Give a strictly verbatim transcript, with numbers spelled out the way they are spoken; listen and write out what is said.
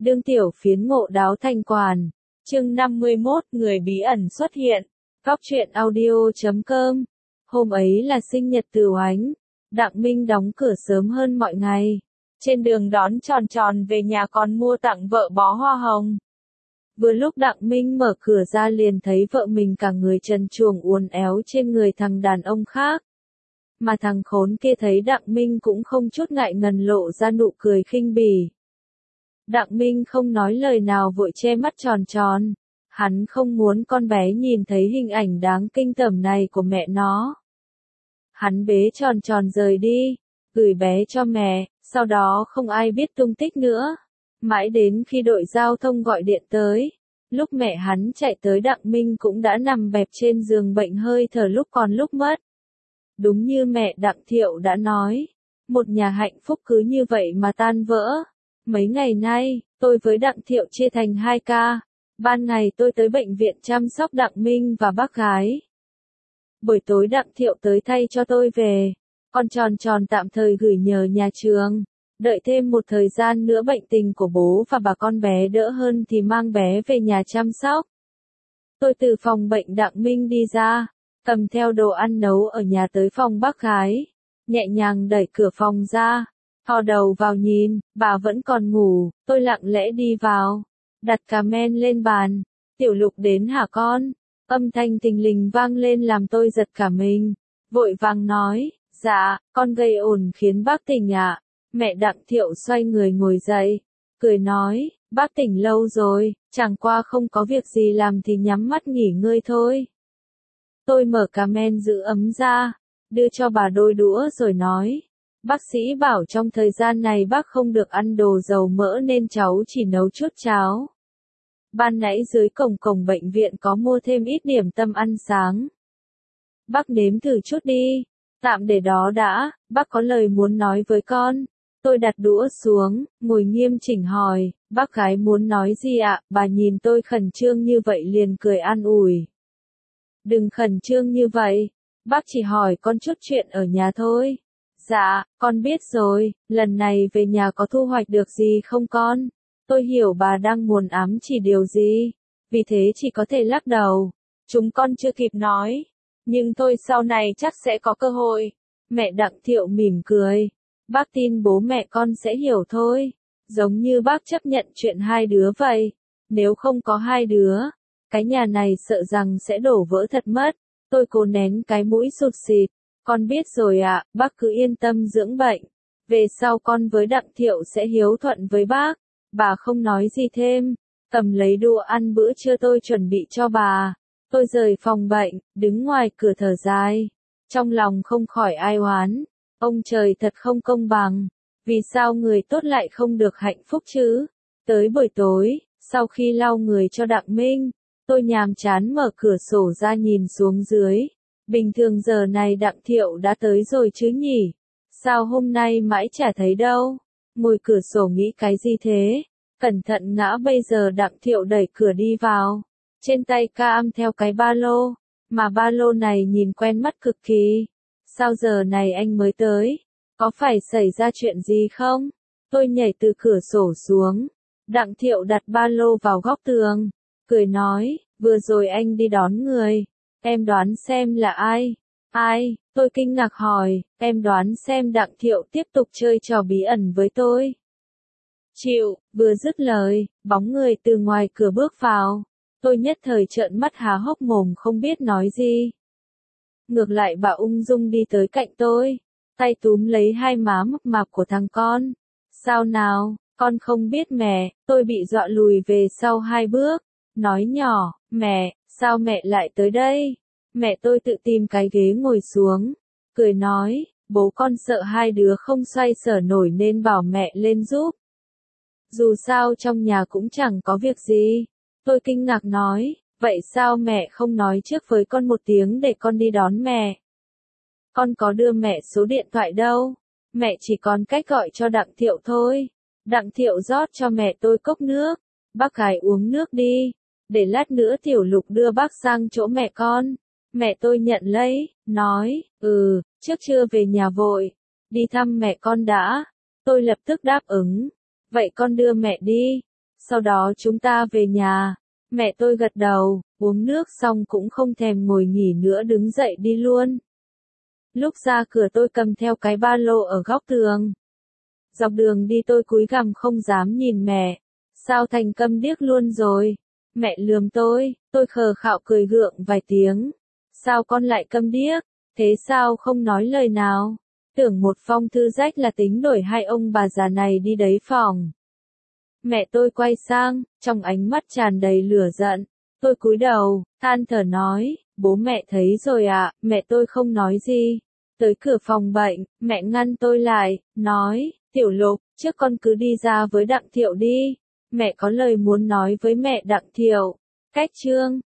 đương tiểu phiến ngộ đáo thành quản. Chương năm mươi mốt, người bí ẩn xuất hiện. Góc truyện audio chấm com. Hôm ấy là sinh nhật Từ Oánh. Đặng Minh đóng cửa sớm hơn mọi ngày. Trên đường đón Tròn Tròn về nhà còn mua tặng vợ bó hoa hồng. Vừa lúc Đặng Minh mở cửa ra liền thấy vợ mình cả người trần truồng uốn éo trên người thằng đàn ông khác. Mà thằng khốn kia thấy Đặng Minh cũng không chút ngại ngần lộ ra nụ cười khinh bỉ. Đặng Minh không nói lời nào vội che mắt Tròn Tròn. Hắn không muốn con bé nhìn thấy hình ảnh đáng kinh tởm này của mẹ nó. Hắn bế Tròn Tròn rời đi, gửi bé cho mẹ, sau đó không ai biết tung tích nữa. Mãi đến khi đội giao thông gọi điện tới, lúc mẹ hắn chạy tới Đặng Minh cũng đã nằm bẹp trên giường bệnh hơi thở lúc còn lúc mất. Đúng như mẹ Đặng Thiệu đã nói, một nhà hạnh phúc cứ như vậy mà tan vỡ. Mấy ngày nay, tôi với Đặng Thiệu chia thành hai ca. Ban ngày tôi tới bệnh viện chăm sóc Đặng Minh và bác gái. Buổi tối Đặng Thiệu tới thay cho tôi về. Con Tròn Tròn tạm thời gửi nhờ nhà trường. Đợi thêm một thời gian nữa bệnh tình của bố và bà con bé đỡ hơn thì mang bé về nhà chăm sóc. Tôi từ phòng bệnh Đặng Minh đi ra, cầm theo đồ ăn nấu ở nhà tới phòng bác gái. Nhẹ nhàng đẩy cửa phòng ra, thò đầu vào nhìn, bà vẫn còn ngủ, tôi lặng lẽ đi vào. Đặt cà men lên bàn. Tiểu Lục đến hả con? Âm thanh thình lình vang lên làm tôi giật cả mình. Vội vàng nói, dạ, con gây ồn khiến bác tỉnh ạ. Mẹ Đặng Thiệu xoay người ngồi dậy, cười nói, bác tỉnh lâu rồi, chẳng qua không có việc gì làm thì nhắm mắt nghỉ ngơi thôi. Tôi mở cà men giữ ấm ra, đưa cho bà đôi đũa rồi nói, bác sĩ bảo trong thời gian này bác không được ăn đồ dầu mỡ nên cháu chỉ nấu chút cháo. Ban nãy dưới cổng cổng bệnh viện có mua thêm ít điểm tâm ăn sáng. Bác nếm thử chút đi, tạm để đó đã, bác có lời muốn nói với con. Tôi đặt đũa xuống, ngồi nghiêm chỉnh hỏi, bác gái muốn nói gì ạ? Bà nhìn tôi khẩn trương như vậy liền cười an ủi. Đừng khẩn trương như vậy, bác chỉ hỏi con chút chuyện ở nhà thôi. Dạ, con biết rồi, lần này về nhà có thu hoạch được gì không con? Tôi hiểu bà đang muốn ám chỉ điều gì, vì thế chỉ có thể lắc đầu. Chúng con chưa kịp nói, nhưng thôi sau này chắc sẽ có cơ hội. Mẹ Đặng Thiệu mỉm cười. Bác tin bố mẹ con sẽ hiểu thôi, giống như bác chấp nhận chuyện hai đứa vậy. Nếu không có hai đứa, cái nhà này sợ rằng sẽ đổ vỡ thật mất. Tôi cố nén cái mũi sụt xịt. Con biết rồi ạ, bác cứ yên tâm dưỡng bệnh. Về sau con với Đặng Thiệu sẽ hiếu thuận với bác. Bà không nói gì thêm, cầm lấy đũa ăn bữa trưa tôi chuẩn bị cho bà. Tôi rời phòng bệnh, đứng ngoài cửa thở dài. Trong lòng không khỏi ai oán. Ông trời thật không công bằng. Vì sao người tốt lại không được hạnh phúc chứ? Tới buổi tối, sau khi lau người cho Đặng Minh, tôi nhàm chán mở cửa sổ ra nhìn xuống dưới. Bình thường giờ này Đặng Thiệu đã tới rồi chứ nhỉ? Sao hôm nay mãi chả thấy đâu? Ngồi cửa sổ nghĩ cái gì thế? Cẩn thận ngã bây giờ Đặng Thiệu đẩy cửa đi vào. Trên tay cam theo cái ba lô. Mà ba lô này nhìn quen mắt cực kỳ. Sao giờ này anh mới tới? Có phải xảy ra chuyện gì không? Tôi nhảy từ cửa sổ xuống. Đặng Thiệu đặt ba lô vào góc tường. Cười nói, vừa rồi anh đi đón người. Em đoán xem là ai? Ai? Tôi kinh ngạc hỏi, em đoán xem. Đặng Thiệu tiếp tục chơi trò bí ẩn với tôi. Chịu, vừa dứt lời, bóng người từ ngoài cửa bước vào. Tôi nhất thời trợn mắt há hốc mồm không biết nói gì. Ngược lại bà ung dung đi tới cạnh tôi, tay túm lấy hai má mập mạp của thằng con. Sao nào, con không biết mẹ? Tôi bị dọa lùi về sau hai bước, nói nhỏ, mẹ, sao mẹ lại tới đây? Mẹ tôi tự tìm cái ghế ngồi xuống, cười nói, bố con sợ hai đứa không xoay sở nổi nên bảo mẹ lên giúp. Dù sao trong nhà cũng chẳng có việc gì. Tôi kinh ngạc nói, vậy sao mẹ không nói trước với con một tiếng để con đi đón mẹ? Con có đưa mẹ số điện thoại đâu. Mẹ chỉ còn cách gọi cho Đặng Thiệu thôi. Đặng Thiệu rót cho mẹ tôi cốc nước. Bác gái uống nước đi. Để lát nữa Tiểu Lục đưa bác sang chỗ mẹ con. Mẹ tôi nhận lấy, nói, ừ, trước trưa về nhà vội. Đi thăm mẹ con đã. Tôi lập tức đáp ứng. Vậy con đưa mẹ đi. Sau đó chúng ta về nhà. Mẹ tôi gật đầu, uống nước xong cũng không thèm ngồi nghỉ nữa đứng dậy đi luôn. Lúc ra cửa tôi cầm theo cái ba lô ở góc tường. Dọc đường đi tôi cúi gằm không dám nhìn mẹ. Sao thành câm điếc luôn rồi? Mẹ lườm tôi, tôi khờ khạo cười gượng vài tiếng. Sao con lại câm điếc? Thế sao không nói lời nào? Tưởng một phong thư rách là tính đổi hai ông bà già này đi đấy phòng. Mẹ tôi quay sang, trong ánh mắt tràn đầy lửa giận. Tôi cúi đầu, than thở nói, bố mẹ thấy rồi ạ, mẹ tôi không nói gì. Tới cửa phòng bệnh, mẹ ngăn tôi lại, nói, Tiểu Lục, trước con cứ đi ra với Đặng Thiệu đi. Mẹ có lời muốn nói với mẹ Đặng Thiệu. Cách chương